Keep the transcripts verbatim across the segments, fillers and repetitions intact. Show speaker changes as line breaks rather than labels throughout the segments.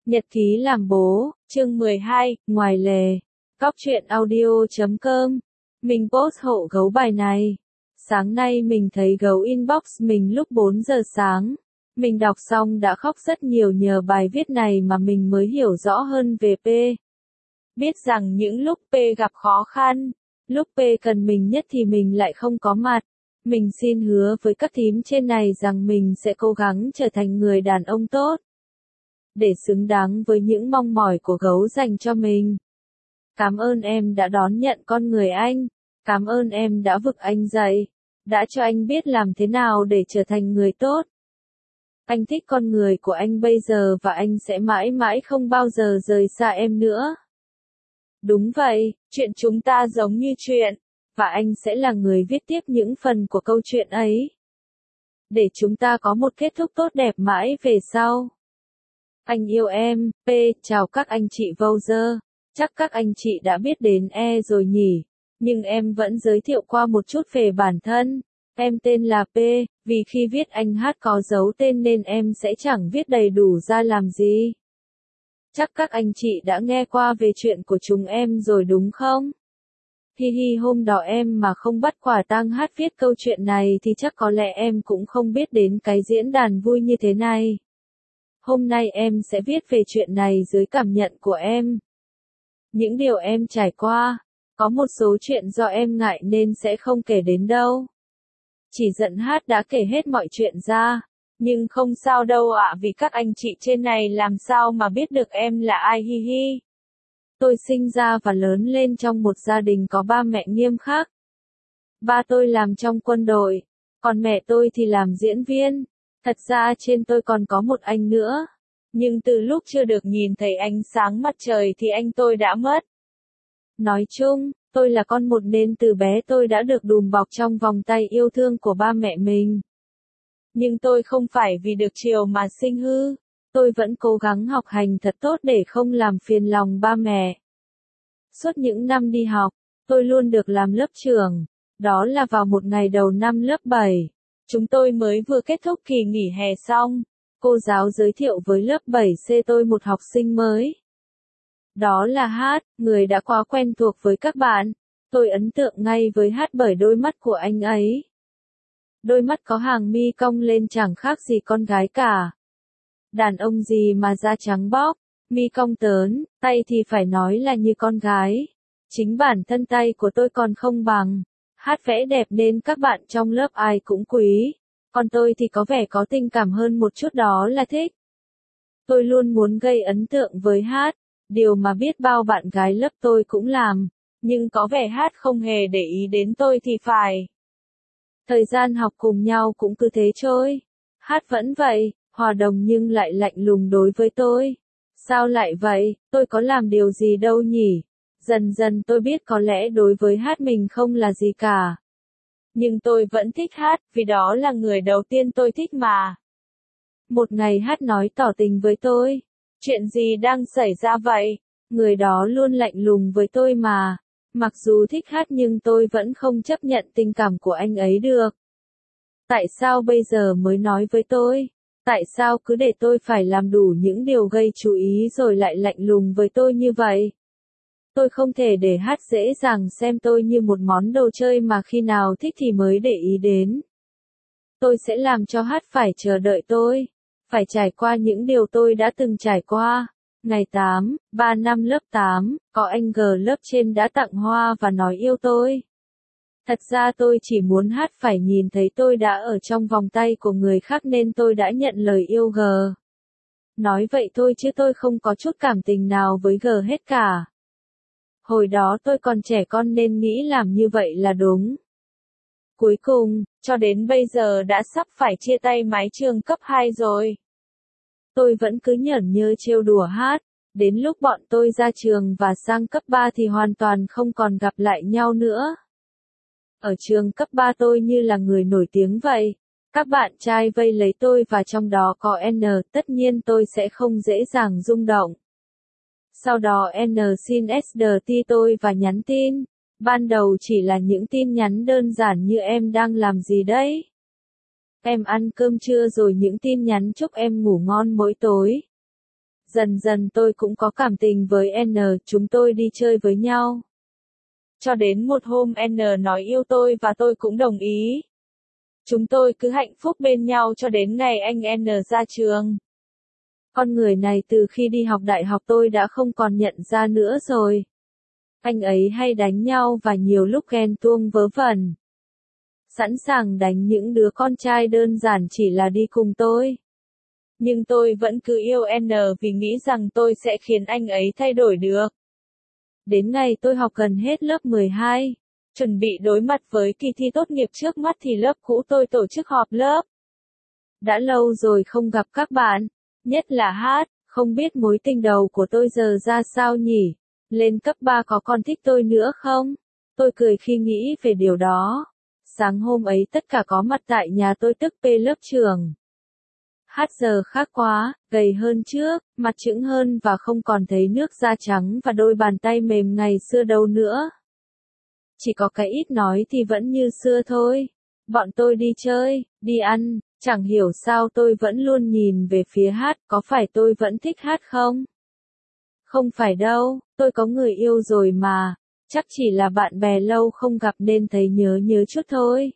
Nhật ký làm bố, chương mười hai, ngoài lề. Cóc truyện audio chấm com. Mình post hộ gấu bài này. Sáng nay mình thấy gấu inbox mình lúc bốn giờ sáng. Mình đọc xong đã khóc rất nhiều nhờ bài viết này mà mình mới hiểu rõ hơn về P. Biết rằng những lúc P gặp khó khăn, lúc P cần mình nhất thì mình lại không có mặt. Mình xin hứa với các thím trên này rằng mình sẽ cố gắng trở thành người đàn ông tốt, để xứng đáng với những mong mỏi của gấu dành cho mình. Cảm ơn em đã đón nhận con người anh. Cảm ơn em đã vực anh dậy, đã cho anh biết làm thế nào để trở thành người tốt. Anh thích con người của anh bây giờ và anh sẽ mãi mãi không bao giờ rời xa em nữa. Đúng vậy, chuyện chúng ta giống như chuyện, và anh sẽ là người viết tiếp những phần của câu chuyện ấy, để chúng ta có một kết thúc tốt đẹp mãi về sau. Anh yêu em, P. Chào các anh chị voucher. Chắc các anh chị đã biết đến E rồi nhỉ, nhưng em vẫn giới thiệu qua một chút về bản thân. Em tên là P, vì khi viết anh hát có giấu tên nên em sẽ chẳng viết đầy đủ ra làm gì. Chắc các anh chị đã nghe qua về chuyện của chúng em rồi đúng không? Hi hi, hôm đó em mà không bắt quả tang hát viết câu chuyện này thì chắc có lẽ em cũng không biết đến cái diễn đàn vui như thế này. Hôm nay em sẽ viết về chuyện này dưới cảm nhận của em. Những điều em trải qua, có một số chuyện do em ngại nên sẽ không kể đến đâu. Chỉ giận hát đã kể hết mọi chuyện ra, nhưng không sao đâu ạ, vì các anh chị trên này làm sao mà biết được em là ai, hi hi. Tôi sinh ra và lớn lên trong một gia đình có ba mẹ nghiêm khắc. Ba tôi làm trong quân đội, còn mẹ tôi thì làm diễn viên. Thật ra trên tôi còn có một anh nữa, nhưng từ lúc chưa được nhìn thấy ánh sáng mặt trời thì anh tôi đã mất. Nói chung, tôi là con một nên từ bé tôi đã được đùm bọc trong vòng tay yêu thương của ba mẹ mình. Nhưng tôi không phải vì được chiều mà sinh hư, tôi vẫn cố gắng học hành thật tốt để không làm phiền lòng ba mẹ. Suốt những năm đi học, tôi luôn được làm lớp trưởng, đó là vào một ngày đầu năm lớp bảy. Chúng tôi mới vừa kết thúc kỳ nghỉ hè xong, cô giáo giới thiệu với lớp bảy C tôi một học sinh mới. Đó là Hát, người đã quá quen thuộc với các bạn. Tôi ấn tượng ngay với Hát bởi đôi mắt của anh ấy. Đôi mắt có hàng mi cong lên chẳng khác gì con gái cả. Đàn ông gì mà da trắng bóc, mi cong tớn, tay thì phải nói là như con gái. Chính bản thân tay của tôi còn không bằng. Hát vẽ đẹp nên các bạn trong lớp ai cũng quý, còn tôi thì có vẻ có tình cảm hơn một chút, đó là thích. Tôi luôn muốn gây ấn tượng với Hát, điều mà biết bao bạn gái lớp tôi cũng làm, nhưng có vẻ Hát không hề để ý đến tôi thì phải. Thời gian học cùng nhau cũng cứ thế trôi. Hát vẫn vậy, hòa đồng nhưng lại lạnh lùng đối với tôi. Sao lại vậy, tôi có làm điều gì đâu nhỉ? Dần dần tôi biết có lẽ đối với Hát mình không là gì cả. Nhưng tôi vẫn thích Hát, vì đó là người đầu tiên tôi thích mà. Một ngày Hát nói tỏ tình với tôi. Chuyện gì đang xảy ra vậy? Người đó luôn lạnh lùng với tôi mà. Mặc dù thích Hát nhưng tôi vẫn không chấp nhận tình cảm của anh ấy được. Tại sao bây giờ mới nói với tôi? Tại sao cứ để tôi phải làm đủ những điều gây chú ý rồi lại lạnh lùng với tôi như vậy? Tôi không thể để Hát dễ dàng xem tôi như một món đồ chơi mà khi nào thích thì mới để ý đến. Tôi sẽ làm cho Hát phải chờ đợi tôi, phải trải qua những điều tôi đã từng trải qua. Ngày tám, ba năm lớp tám, có anh G lớp trên đã tặng hoa và nói yêu tôi. Thật ra tôi chỉ muốn Hát phải nhìn thấy tôi đã ở trong vòng tay của người khác nên tôi đã nhận lời yêu G. Nói vậy thôi chứ tôi không có chút cảm tình nào với G hết cả. Hồi đó tôi còn trẻ con nên nghĩ làm như vậy là đúng. Cuối cùng, cho đến bây giờ đã sắp phải chia tay mái trường cấp hai rồi. Tôi vẫn cứ nhởn nhơ trêu đùa Hát, đến lúc bọn tôi ra trường và sang cấp ba thì hoàn toàn không còn gặp lại nhau nữa. Ở trường cấp ba tôi như là người nổi tiếng vậy. Các bạn trai vây lấy tôi và trong đó có N, tất nhiên tôi sẽ không dễ dàng rung động. Sau đó N xin ét đê tê tôi và nhắn tin. Ban đầu chỉ là những tin nhắn đơn giản như em đang làm gì đấy? Em ăn cơm chưa rồi những tin nhắn chúc em ngủ ngon mỗi tối. Dần dần tôi cũng có cảm tình với N, chúng tôi đi chơi với nhau. Cho đến một hôm N nói yêu tôi và tôi cũng đồng ý. Chúng tôi cứ hạnh phúc bên nhau cho đến ngày anh N ra trường. Con người này từ khi đi học đại học tôi đã không còn nhận ra nữa rồi. Anh ấy hay đánh nhau và nhiều lúc ghen tuông vớ vẩn. Sẵn sàng đánh những đứa con trai đơn giản chỉ là đi cùng tôi. Nhưng tôi vẫn cứ yêu N vì nghĩ rằng tôi sẽ khiến anh ấy thay đổi được. Đến ngày tôi học gần hết lớp mười hai, chuẩn bị đối mặt với kỳ thi tốt nghiệp trước mắt thì lớp cũ tôi tổ chức họp lớp. Đã lâu rồi không gặp các bạn, nhất là Hát, không biết mối tình đầu của tôi giờ ra sao nhỉ? Lên cấp ba có còn thích tôi nữa không? Tôi cười khi nghĩ về điều đó. Sáng hôm ấy tất cả có mặt tại nhà tôi tức P lớp trường. Hát giờ khác quá, gầy hơn trước, mặt chững hơn và không còn thấy nước da trắng và đôi bàn tay mềm ngày xưa đâu nữa. Chỉ có cái ít nói thì vẫn như xưa thôi. Bọn tôi đi chơi, đi ăn, chẳng hiểu sao tôi vẫn luôn nhìn về phía Hát, có phải tôi vẫn thích Hát không? Không phải đâu, tôi có người yêu rồi mà, chắc chỉ là bạn bè lâu không gặp nên thấy nhớ nhớ chút thôi.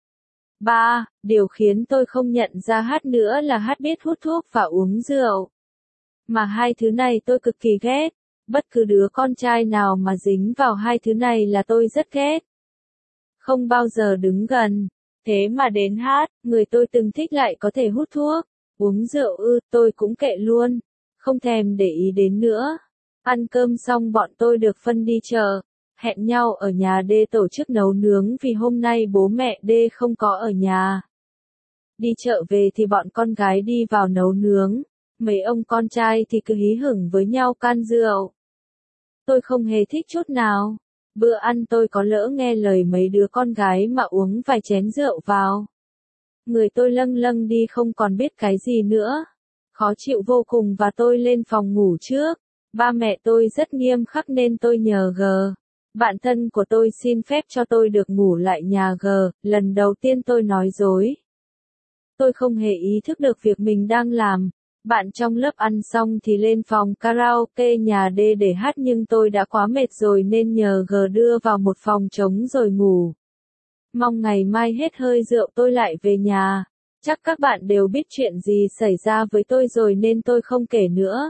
ba. Điều khiến tôi không nhận ra Hát nữa là Hát biết hút thuốc và uống rượu. Mà hai thứ này tôi cực kỳ ghét. Bất cứ đứa con trai nào mà dính vào hai thứ này là tôi rất ghét. Không bao giờ đứng gần. Thế mà đến Hát, người tôi từng thích lại có thể hút thuốc, uống rượu ư, tôi cũng kệ luôn. Không thèm để ý đến nữa. Ăn cơm xong bọn tôi được phân đi chợ. Hẹn nhau ở nhà D tổ chức nấu nướng vì hôm nay bố mẹ D không có ở nhà. Đi chợ về thì bọn con gái đi vào nấu nướng. Mấy ông con trai thì cứ hí hửng với nhau can rượu. Tôi không hề thích chút nào. Bữa ăn tôi có lỡ nghe lời mấy đứa con gái mà uống vài chén rượu vào. Người tôi lâng lâng đi không còn biết cái gì nữa. Khó chịu vô cùng và tôi lên phòng ngủ trước. Ba mẹ tôi rất nghiêm khắc nên tôi nhờ G. Bạn thân của tôi xin phép cho tôi được ngủ lại nhà G. Lần đầu tiên tôi nói dối. Tôi không hề ý thức được việc mình đang làm. Bạn trong lớp ăn xong thì lên phòng karaoke nhà D để hát nhưng tôi đã quá mệt rồi nên nhờ G đưa vào một phòng trống rồi ngủ. Mong ngày mai hết hơi rượu tôi lại về nhà. Chắc các bạn đều biết chuyện gì xảy ra với tôi rồi nên tôi không kể nữa.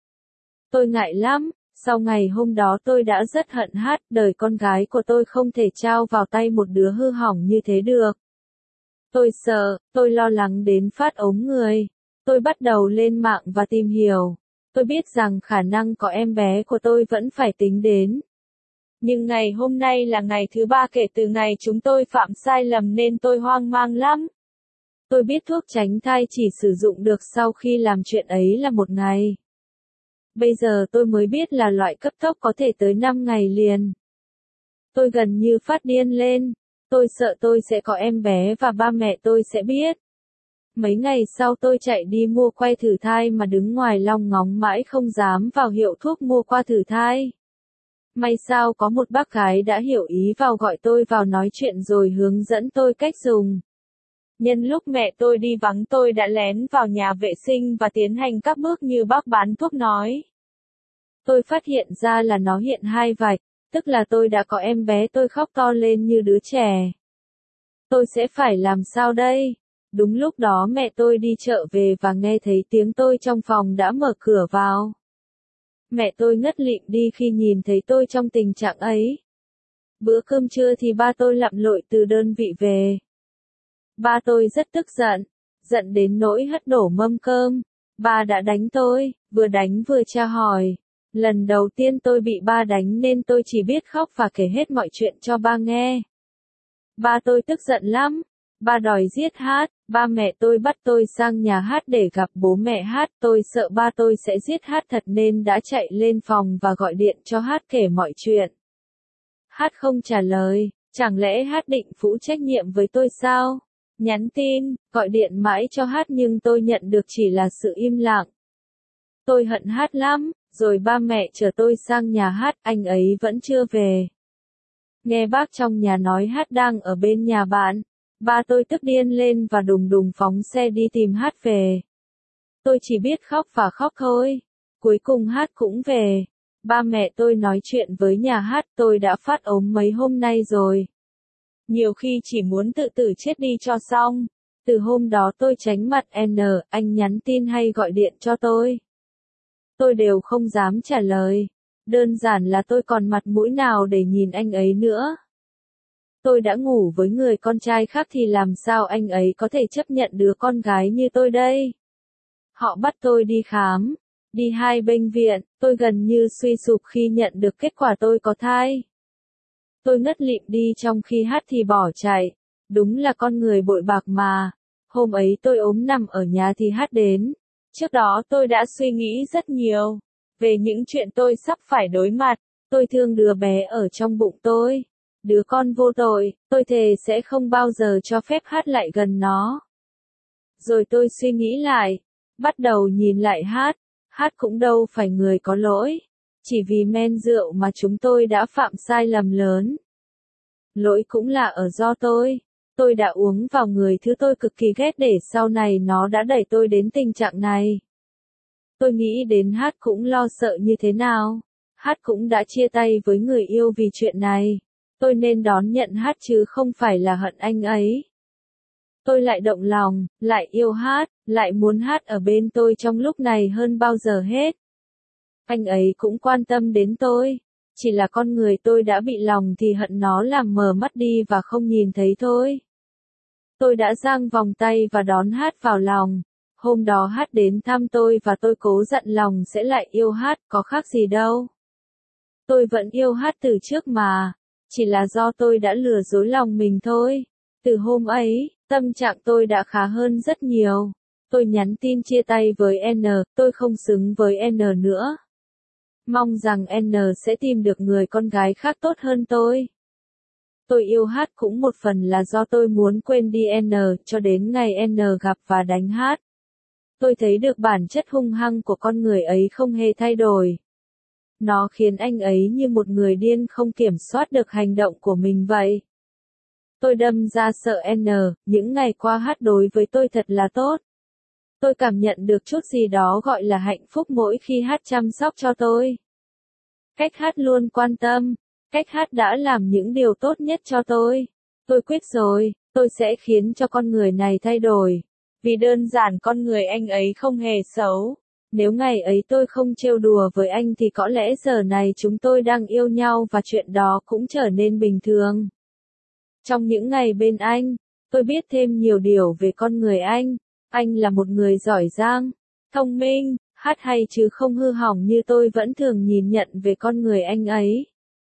Tôi ngại lắm, sau ngày hôm đó tôi đã rất hận Hát, đời con gái của tôi không thể trao vào tay một đứa hư hỏng như thế được. Tôi sợ, tôi lo lắng đến phát ốm người. Tôi bắt đầu lên mạng và tìm hiểu. Tôi biết rằng khả năng có em bé của tôi vẫn phải tính đến. Nhưng ngày hôm nay là ngày thứ ba kể từ ngày chúng tôi phạm sai lầm nên tôi hoang mang lắm. Tôi biết thuốc tránh thai chỉ sử dụng được sau khi làm chuyện ấy là một ngày. Bây giờ tôi mới biết là loại cấp tốc có thể tới năm ngày liền. Tôi gần như phát điên lên. Tôi sợ tôi sẽ có em bé và ba mẹ tôi sẽ biết. Mấy ngày sau tôi chạy đi mua que thử thai mà đứng ngoài long ngóng mãi không dám vào hiệu thuốc mua qua thử thai. May sao có một bác gái đã hiểu ý vào gọi tôi vào nói chuyện rồi hướng dẫn tôi cách dùng. Nhân lúc mẹ tôi đi vắng tôi đã lén vào nhà vệ sinh và tiến hành các bước như bác bán thuốc nói. Tôi phát hiện ra là nó hiện hai vạch, tức là tôi đã có em bé. Tôi khóc to lên như đứa trẻ. Tôi sẽ phải làm sao đây? Đúng lúc đó mẹ tôi đi chợ về và nghe thấy tiếng tôi trong phòng đã mở cửa vào. Mẹ tôi ngất lịm đi khi nhìn thấy tôi trong tình trạng ấy. Bữa cơm trưa thì ba tôi lặn lội từ đơn vị về. Ba tôi rất tức giận, giận đến nỗi hất đổ mâm cơm. Ba đã đánh tôi, vừa đánh vừa tra hỏi. Lần đầu tiên tôi bị ba đánh nên tôi chỉ biết khóc và kể hết mọi chuyện cho ba nghe. Ba tôi tức giận lắm. Ba đòi giết Hát, ba mẹ tôi bắt tôi sang nhà Hát để gặp bố mẹ Hát. Tôi sợ ba tôi sẽ giết Hát thật nên đã chạy lên phòng và gọi điện cho Hát kể mọi chuyện. Hát không trả lời, chẳng lẽ Hát định phụ trách nhiệm với tôi sao? Nhắn tin, gọi điện mãi cho Hát nhưng tôi nhận được chỉ là sự im lặng. Tôi hận Hát lắm, rồi ba mẹ chở tôi sang nhà Hát, anh ấy vẫn chưa về. Nghe bác trong nhà nói Hát đang ở bên nhà bạn. Ba tôi tức điên lên và đùng đùng phóng xe đi tìm Hát về. Tôi chỉ biết khóc và khóc thôi. Cuối cùng Hát cũng về. Ba mẹ tôi nói chuyện với nhà Hát, tôi đã phát ốm mấy hôm nay rồi. Nhiều khi chỉ muốn tự tử chết đi cho xong. Từ hôm đó tôi tránh mặt N, anh nhắn tin hay gọi điện cho tôi. Tôi đều không dám trả lời. Đơn giản là tôi còn mặt mũi nào để nhìn anh ấy nữa. Tôi đã ngủ với người con trai khác thì làm sao anh ấy có thể chấp nhận đứa con gái như tôi đây? Họ bắt tôi đi khám, đi hai bệnh viện, tôi gần như suy sụp khi nhận được kết quả tôi có thai. Tôi ngất lịm đi trong khi Hát thì bỏ chạy. Đúng là con người bội bạc mà. Hôm ấy tôi ốm nằm ở nhà thì Hát đến. Trước đó tôi đã suy nghĩ rất nhiều về những chuyện tôi sắp phải đối mặt. Tôi thương đứa bé ở trong bụng tôi. Đứa con vô tội, tôi thề sẽ không bao giờ cho phép Hát lại gần nó. Rồi tôi suy nghĩ lại, bắt đầu nhìn lại Hát. Hát cũng đâu phải người có lỗi. Chỉ vì men rượu mà chúng tôi đã phạm sai lầm lớn. Lỗi cũng là ở do tôi. Tôi đã uống vào người thứ tôi cực kỳ ghét để sau này nó đã đẩy tôi đến tình trạng này. Tôi nghĩ đến Hát cũng lo sợ như thế nào. Hát cũng đã chia tay với người yêu vì chuyện này. Tôi nên đón nhận Hát chứ không phải là hận anh ấy. Tôi lại động lòng, lại yêu Hát, lại muốn Hát ở bên tôi trong lúc này hơn bao giờ hết. Anh ấy cũng quan tâm đến tôi. Chỉ là con người tôi đã bị lòng thì hận nó làm mờ mắt đi và không nhìn thấy thôi. Tôi đã dang vòng tay và đón Hát vào lòng. Hôm đó Hát đến thăm tôi và tôi cố dặn lòng sẽ lại yêu Hát, có khác gì đâu. Tôi vẫn yêu Hát từ trước mà. Chỉ là do tôi đã lừa dối lòng mình thôi. Từ hôm ấy, tâm trạng tôi đã khá hơn rất nhiều. Tôi nhắn tin chia tay với N, tôi không xứng với N nữa. Mong rằng N sẽ tìm được người con gái khác tốt hơn tôi. Tôi yêu Hát cũng một phần là do tôi muốn quên đi N, cho đến ngày N gặp và đánh Hát. Tôi thấy được bản chất hung hăng của con người ấy không hề thay đổi. Nó khiến anh ấy như một người điên không kiểm soát được hành động của mình vậy. Tôi đâm ra sợ N, những ngày qua Hát đối với tôi thật là tốt. Tôi cảm nhận được chút gì đó gọi là hạnh phúc mỗi khi Hát chăm sóc cho tôi. Cách Hát luôn quan tâm, cách Hát đã làm những điều tốt nhất cho tôi. Tôi quyết rồi, tôi sẽ khiến cho con người này thay đổi. Vì đơn giản con người anh ấy không hề xấu. Nếu ngày ấy tôi không trêu đùa với anh thì có lẽ giờ này chúng tôi đang yêu nhau và chuyện đó cũng trở nên bình thường. Trong những ngày bên anh, tôi biết thêm nhiều điều về con người anh. Anh là một người giỏi giang, thông minh, hát hay chứ không hư hỏng như tôi vẫn thường nhìn nhận về con người anh ấy.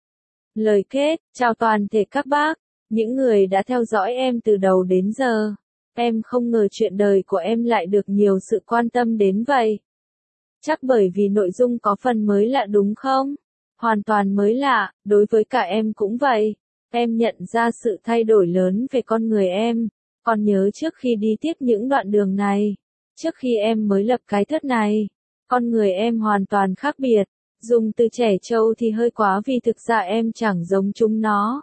Lời kết, chào toàn thể các bác, những người đã theo dõi em từ đầu đến giờ. Em không ngờ chuyện đời của em lại được nhiều sự quan tâm đến vậy. Chắc bởi vì nội dung có phần mới lạ đúng không? Hoàn toàn mới lạ, đối với cả em cũng vậy. Em nhận ra sự thay đổi lớn về con người em. Còn nhớ trước khi đi tiếp những đoạn đường này, trước khi em mới lập cái thất này, con người em hoàn toàn khác biệt. Dùng từ trẻ trâu thì hơi quá vì thực ra em chẳng giống chúng nó.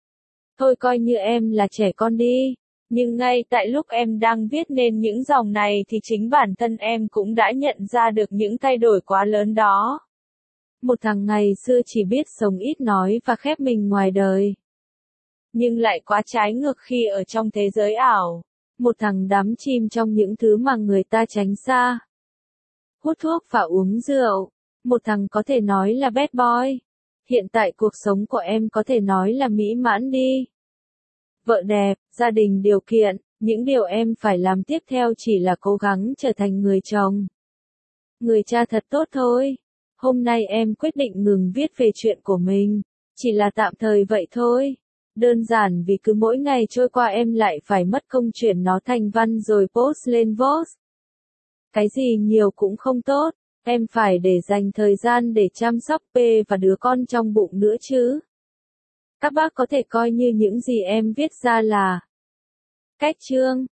Thôi coi như em là trẻ con đi. Nhưng ngay tại lúc em đang viết nên những dòng này thì chính bản thân em cũng đã nhận ra được những thay đổi quá lớn đó. Một thằng ngày xưa chỉ biết sống ít nói và khép mình ngoài đời. Nhưng lại quá trái ngược khi ở trong thế giới ảo. Một thằng đắm chìm trong những thứ mà người ta tránh xa. Hút thuốc và uống rượu. Một thằng có thể nói là bad boy. Hiện tại cuộc sống của em có thể nói là mỹ mãn đi. Vợ đẹp, gia đình điều kiện, những điều em phải làm tiếp theo chỉ là cố gắng trở thành người chồng. Người cha thật tốt thôi. Hôm nay em quyết định ngừng viết về chuyện của mình. Chỉ là tạm thời vậy thôi. Đơn giản vì cứ mỗi ngày trôi qua em lại phải mất công chuyển nó thành văn rồi post lên Vox. Cái gì nhiều cũng không tốt. Em phải để dành thời gian để chăm sóc P và đứa con trong bụng nữa chứ. Các bác có thể coi như những gì em viết ra là cách chương.